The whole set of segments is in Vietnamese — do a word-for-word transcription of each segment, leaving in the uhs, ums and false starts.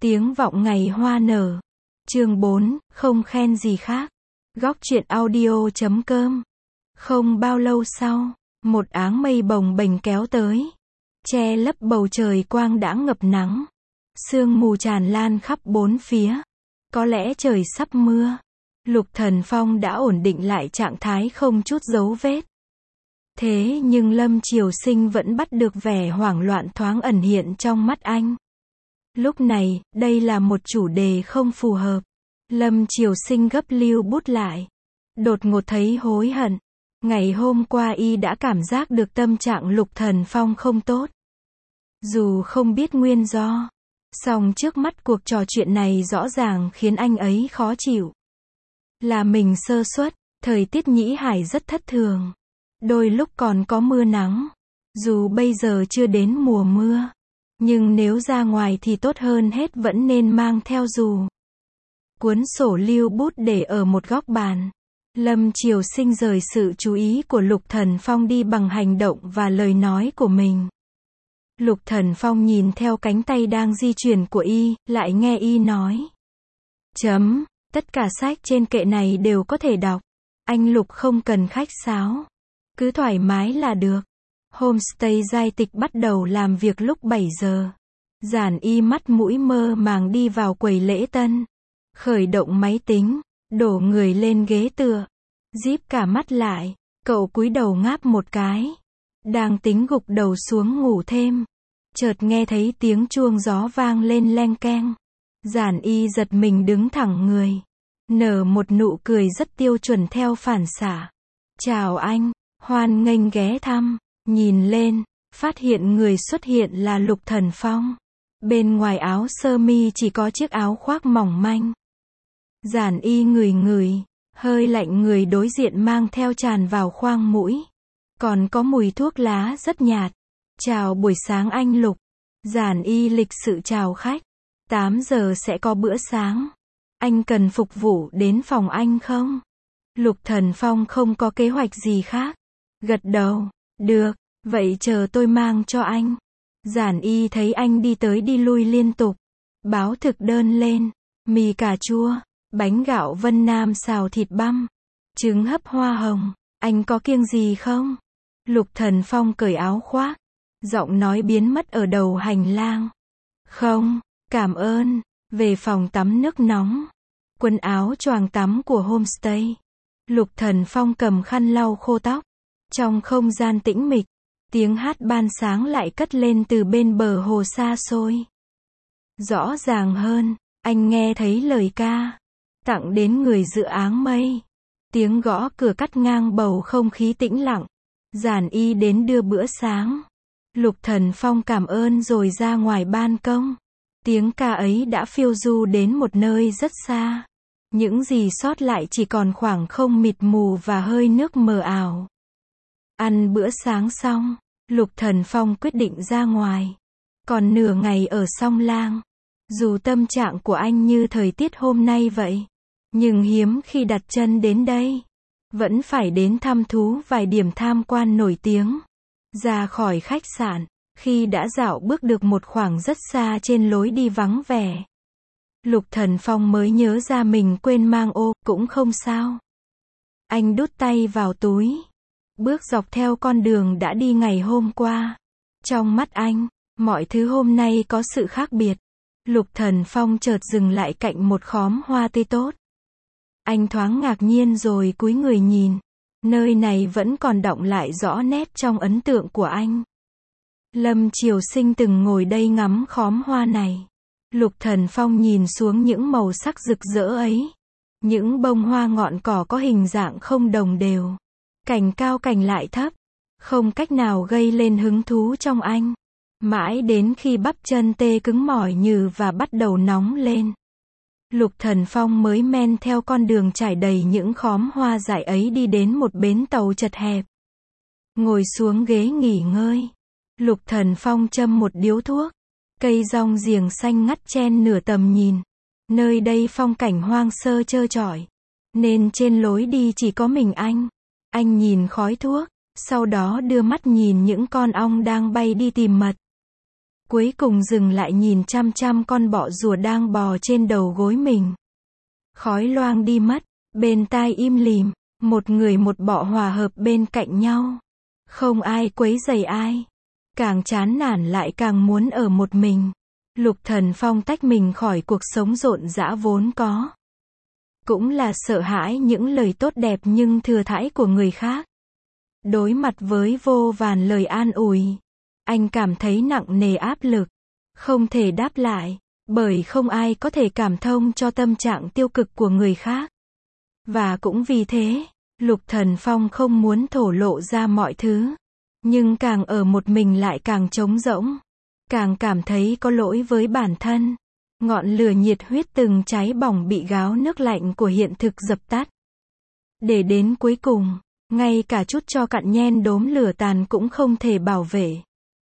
Tiếng vọng ngày hoa nở. Chương bốn, không khen gì khác. Góc truyện audio chấm com. Không bao lâu sau, một áng mây bồng bềnh kéo tới, che lấp bầu trời quang đãng ngập nắng. Sương mù tràn lan khắp bốn phía. Có lẽ trời sắp mưa. Lục Thần Phong đã ổn định lại trạng thái không chút dấu vết. Thế nhưng Lâm Triều Sinh vẫn bắt được vẻ hoảng loạn thoáng ẩn hiện trong mắt anh. Lúc này, đây là một chủ đề không phù hợp. Lâm Triều Sinh gấp lưu bút lại. Đột ngột thấy hối hận. Ngày hôm qua y đã cảm giác được tâm trạng Lục Thần Phong không tốt. Dù không biết nguyên do, song trước mắt cuộc trò chuyện này rõ ràng khiến anh ấy khó chịu. Là mình sơ suất, thời tiết Nhĩ Hải rất thất thường. Đôi lúc còn có mưa nắng. Dù bây giờ chưa đến mùa mưa, nhưng nếu ra ngoài thì tốt hơn hết vẫn nên mang theo dù. Cuốn sổ lưu bút để ở một góc bàn. Lâm Triều Sinh rời sự chú ý của Lục Thần Phong đi bằng hành động và lời nói của mình. Lục Thần Phong nhìn theo cánh tay đang di chuyển của y, lại nghe y nói. Chấm, tất cả sách trên kệ này đều có thể đọc. Anh Lục không cần khách sáo. Cứ thoải mái là được. Homestay Giai Tịch bắt đầu làm việc lúc bảy giờ. Giản Y mắt mũi mơ màng đi vào quầy lễ tân. Khởi động máy tính, đổ người lên ghế tựa. Díp cả mắt lại, cậu cúi đầu ngáp một cái. Đang tính gục đầu xuống ngủ thêm. Chợt nghe thấy tiếng chuông gió vang lên leng keng. Giản Y giật mình đứng thẳng người. Nở một nụ cười rất tiêu chuẩn theo phản xạ. Chào anh, hoan nghênh ghé thăm. Nhìn lên, phát hiện người xuất hiện là Lục Thần Phong. Bên ngoài áo sơ mi chỉ có chiếc áo khoác mỏng manh. Giản Y ngửi ngửi, hơi lạnh người đối diện mang theo tràn vào khoang mũi. Còn có mùi thuốc lá rất nhạt. Chào buổi sáng anh Lục. Giản Y lịch sự chào khách. tám giờ sẽ có bữa sáng. Anh cần phục vụ đến phòng anh không? Lục Thần Phong không có kế hoạch gì khác. Gật đầu. Được, vậy chờ tôi mang cho anh. Giản Y thấy anh đi tới đi lui liên tục. Báo thực đơn lên. Mì cà chua, bánh gạo Vân Nam xào thịt băm, trứng hấp hoa hồng. Anh có kiêng gì không? Lục Thần Phong cởi áo khoác. Giọng nói biến mất ở đầu hành lang. Không, cảm ơn. Về phòng tắm nước nóng. Quần áo choàng tắm của homestay. Lục Thần Phong cầm khăn lau khô tóc. Trong không gian tĩnh mịch, tiếng hát ban sáng lại cất lên từ bên bờ hồ xa xôi. Rõ ràng hơn, anh nghe thấy lời ca. Tặng đến người dự áng mây. Tiếng gõ cửa cắt ngang bầu không khí tĩnh lặng. Giản Y đến đưa bữa sáng. Lục Thần Phong cảm ơn rồi ra ngoài ban công. Tiếng ca ấy đã phiêu du đến một nơi rất xa. Những gì sót lại chỉ còn khoảng không mịt mù và hơi nước mờ ảo. Ăn bữa sáng xong, Lục Thần Phong quyết định ra ngoài. Còn nửa ngày ở Song Lang. Dù tâm trạng của anh như thời tiết hôm nay vậy, nhưng hiếm khi đặt chân đến đây. Vẫn phải đến thăm thú vài điểm tham quan nổi tiếng. Ra khỏi khách sạn, khi đã dạo bước được một khoảng rất xa trên lối đi vắng vẻ, Lục Thần Phong mới nhớ ra mình quên mang ô, cũng không sao. Anh đút tay vào túi. Bước dọc theo con đường đã đi ngày hôm qua. Trong mắt anh, mọi thứ hôm nay có sự khác biệt. Lục Thần Phong chợt dừng lại cạnh một khóm hoa tươi tốt. Anh thoáng ngạc nhiên rồi cúi người nhìn. Nơi này vẫn còn đọng lại rõ nét trong ấn tượng của anh. Lâm Triều Sinh từng ngồi đây ngắm khóm hoa này. Lục Thần Phong nhìn xuống những màu sắc rực rỡ ấy. Những bông hoa ngọn cỏ có hình dạng không đồng đều. Cành cao cành lại thấp. Không cách nào gây lên hứng thú trong anh. Mãi đến khi bắp chân tê cứng mỏi nhừ và bắt đầu nóng lên. Lục Thần Phong mới men theo con đường trải đầy những khóm hoa dại ấy đi đến một bến tàu chật hẹp. Ngồi xuống ghế nghỉ ngơi. Lục Thần Phong châm một điếu thuốc. Cây rong giềng xanh ngắt chen nửa tầm nhìn. Nơi đây phong cảnh hoang sơ trơ trọi. Nên trên lối đi chỉ có mình anh. Anh nhìn khói thuốc. Sau đó đưa mắt nhìn những con ong đang bay đi tìm mật. cuối cùng dừng lại nhìn chăm chăm con bọ rùa đang bò trên đầu gối mình. Khói loang đi mất, bên tai im lìm, một người một bọ hòa hợp bên cạnh nhau. Không ai quấy rầy ai. Càng chán nản lại càng muốn ở một mình. Lục Thần Phong tách mình khỏi cuộc sống rộn rã vốn có. Cũng là sợ hãi những lời tốt đẹp nhưng thừa thãi của người khác. Đối mặt với vô vàn lời an ủi, anh cảm thấy nặng nề áp lực, không thể đáp lại, bởi không ai có thể cảm thông cho tâm trạng tiêu cực của người khác. Và cũng vì thế, Lục Thần Phong không muốn thổ lộ ra mọi thứ, nhưng càng ở một mình lại càng trống rỗng, càng cảm thấy có lỗi với bản thân. Ngọn lửa nhiệt huyết từng cháy bỏng bị gáo nước lạnh của hiện thực dập tắt. Để đến cuối cùng, ngay cả chút tro cặn nhen đốm lửa tàn cũng không thể bảo vệ.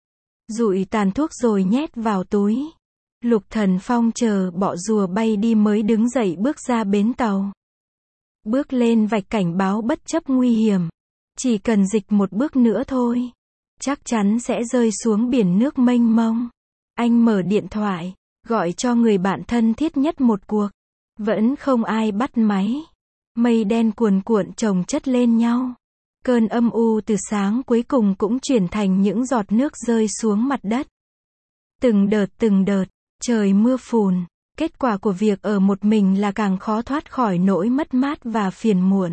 Dụi tàn thuốc rồi nhét vào túi. Lục Thần Phong chờ bọ rùa bay đi mới đứng dậy bước ra bến tàu. Bước lên vạch cảnh báo bất chấp nguy hiểm. Chỉ cần dịch một bước nữa thôi, chắc chắn sẽ rơi xuống biển nước mênh mông. Anh mở điện thoại, gọi cho người bạn thân thiết nhất một cuộc. Vẫn không ai bắt máy. Mây đen cuồn cuộn chồng chất lên nhau. Cơn âm u từ sáng cuối cùng cũng chuyển thành những giọt nước rơi xuống mặt đất. Từng đợt từng đợt, trời mưa phùn. Kết quả của việc ở một mình là càng khó thoát khỏi nỗi mất mát và phiền muộn.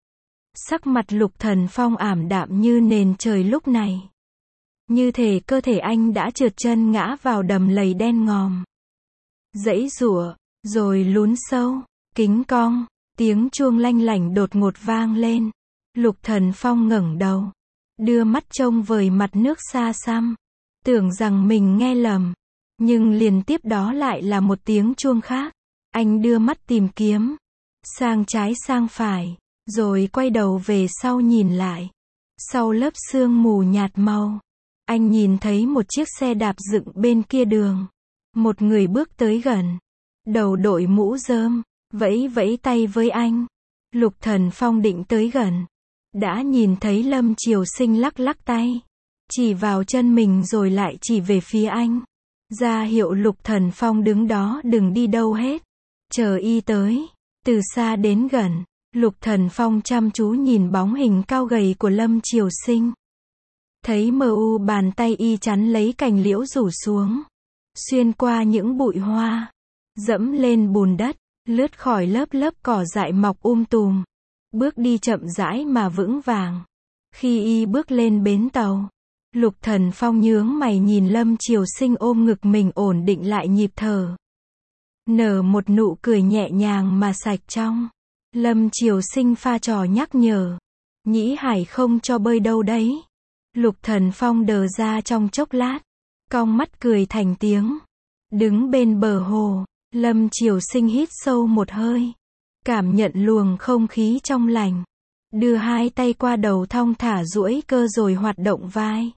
Sắc mặt Lục Thần Phong ảm đạm như nền trời lúc này. Như thể cơ thể anh đã trượt chân ngã vào đầm lầy đen ngòm. Giãy giụa, rồi lún sâu, kính cong, tiếng chuông lanh lảnh đột ngột vang lên. Lục Thần Phong ngẩng đầu, đưa mắt trông vời mặt nước xa xăm, tưởng rằng mình nghe lầm, nhưng liền tiếp đó lại là một tiếng chuông khác. Anh đưa mắt tìm kiếm, sang trái sang phải, rồi quay đầu về sau nhìn lại. Sau lớp sương mù nhạt màu, anh nhìn thấy một chiếc xe đạp dựng bên kia đường. Một người bước tới gần, đầu đội mũ rơm, vẫy vẫy tay với anh. Lục Thần Phong định tới gần, đã nhìn thấy Lâm Triều Sinh lắc lắc tay, chỉ vào chân mình rồi lại chỉ về phía anh, ra hiệu Lục Thần Phong đứng đó đừng đi đâu hết, chờ y tới. Từ xa đến gần, Lục Thần Phong chăm chú nhìn bóng hình cao gầy của Lâm Triều Sinh. Thấy mờ u bàn tay y chắn lấy cành liễu rủ xuống, xuyên qua những bụi hoa, dẫm lên bùn đất, lướt khỏi lớp lớp cỏ dại mọc um tùm, bước đi chậm rãi mà vững vàng. Khi y bước lên bến tàu, Lục Thần Phong nhướng mày nhìn Lâm Triều Sinh ôm ngực mình ổn định lại nhịp thở. Nở một nụ cười nhẹ nhàng mà sạch trong. Lâm Triều Sinh pha trò nhắc nhở. Nhĩ Hải không cho bơi đâu đấy. Lục Thần Phong đờ ra trong chốc lát, cong mắt cười thành tiếng. Đứng bên bờ hồ, Lâm Triều Sinh hít sâu một hơi, cảm nhận luồng không khí trong lành, đưa hai tay qua đầu thong thả duỗi cơ rồi hoạt động vai.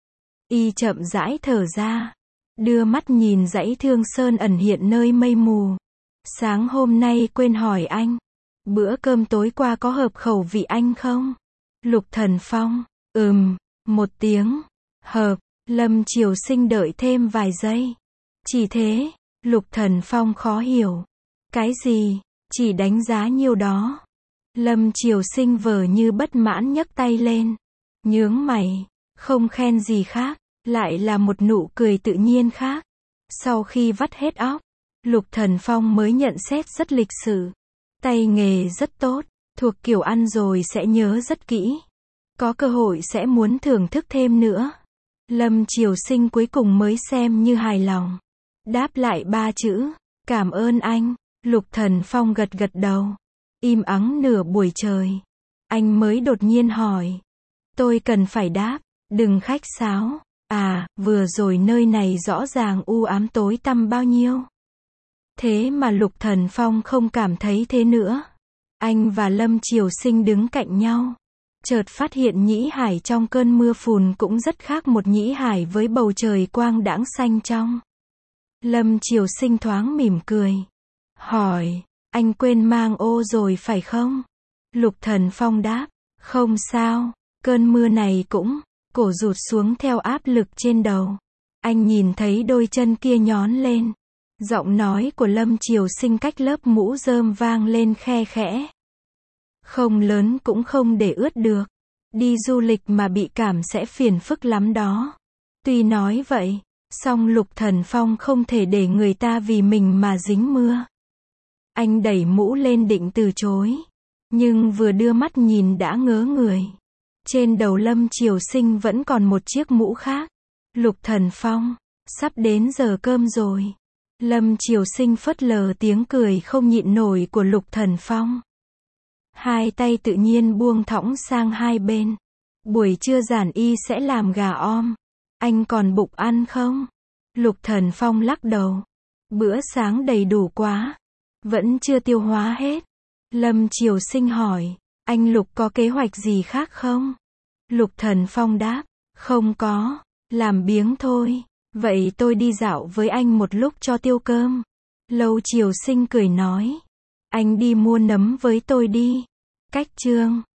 Y chậm rãi thở ra, đưa mắt nhìn dãy Thương Sơn ẩn hiện nơi mây mù. Sáng hôm nay quên hỏi anh, bữa cơm tối qua có hợp khẩu vị anh không? Lục Thần Phong, ừm, một tiếng, hợp. Lâm Triều Sinh đợi thêm vài giây. Chỉ thế, Lục Thần Phong khó hiểu. Cái gì? Chỉ đánh giá nhiêu đó. Lâm Triều Sinh vờ như bất mãn nhấc tay lên, nhướng mày, không khen gì khác, lại là một nụ cười tự nhiên khác. Sau khi vắt hết óc, Lục Thần Phong mới nhận xét rất lịch sự. Tay nghề rất tốt, thuộc kiểu ăn rồi sẽ nhớ rất kỹ. Có cơ hội sẽ muốn thưởng thức thêm nữa. Lâm Triều Sinh cuối cùng mới xem như hài lòng. Đáp lại ba chữ, cảm ơn anh. Lục Thần Phong gật gật đầu. Im ắng nửa buổi trời. Anh mới đột nhiên hỏi. Tôi cần phải đáp, đừng khách sáo. À, vừa rồi nơi này rõ ràng u ám tối tăm bao nhiêu. Thế mà Lục Thần Phong không cảm thấy thế nữa. Anh và Lâm Triều Sinh đứng cạnh nhau. Chợt phát hiện Nhĩ Hải trong cơn mưa phùn cũng rất khác một Nhĩ Hải với bầu trời quang đãng xanh trong. Lâm Triều Sinh thoáng mỉm cười. Hỏi, anh quên mang ô rồi phải không? Lục Thần Phong đáp, không sao, cơn mưa này cũng, cổ rụt xuống theo áp lực trên đầu. Anh nhìn thấy đôi chân kia nhón lên. Giọng nói của Lâm Triều Sinh cách lớp mũ rơm vang lên khe khẽ. Không lớn cũng không để ướt được. Đi du lịch mà bị cảm sẽ phiền phức lắm đó. Tuy nói vậy, song Lục Thần Phong không thể để người ta vì mình mà dính mưa. Anh đẩy mũ lên định từ chối. Nhưng vừa đưa mắt nhìn đã ngớ người. Trên đầu Lâm Triều Sinh vẫn còn một chiếc mũ khác. Lục Thần Phong, sắp đến giờ cơm rồi. Lâm Triều Sinh phớt lờ tiếng cười không nhịn nổi của Lục Thần Phong. Hai tay tự nhiên buông thõng sang hai bên. Buổi trưa giản y sẽ làm gà om. Anh còn bụng ăn không? Lục Thần Phong lắc đầu. Bữa sáng đầy đủ quá. Vẫn chưa tiêu hóa hết. Lâm Triều Sinh hỏi. Anh Lục có kế hoạch gì khác không? Lục Thần Phong đáp. Không có. Làm biếng thôi. Vậy tôi đi dạo với anh một lúc cho tiêu cơm. Lâu Triều Sinh cười nói. Anh đi mua nấm với tôi đi. Cách chương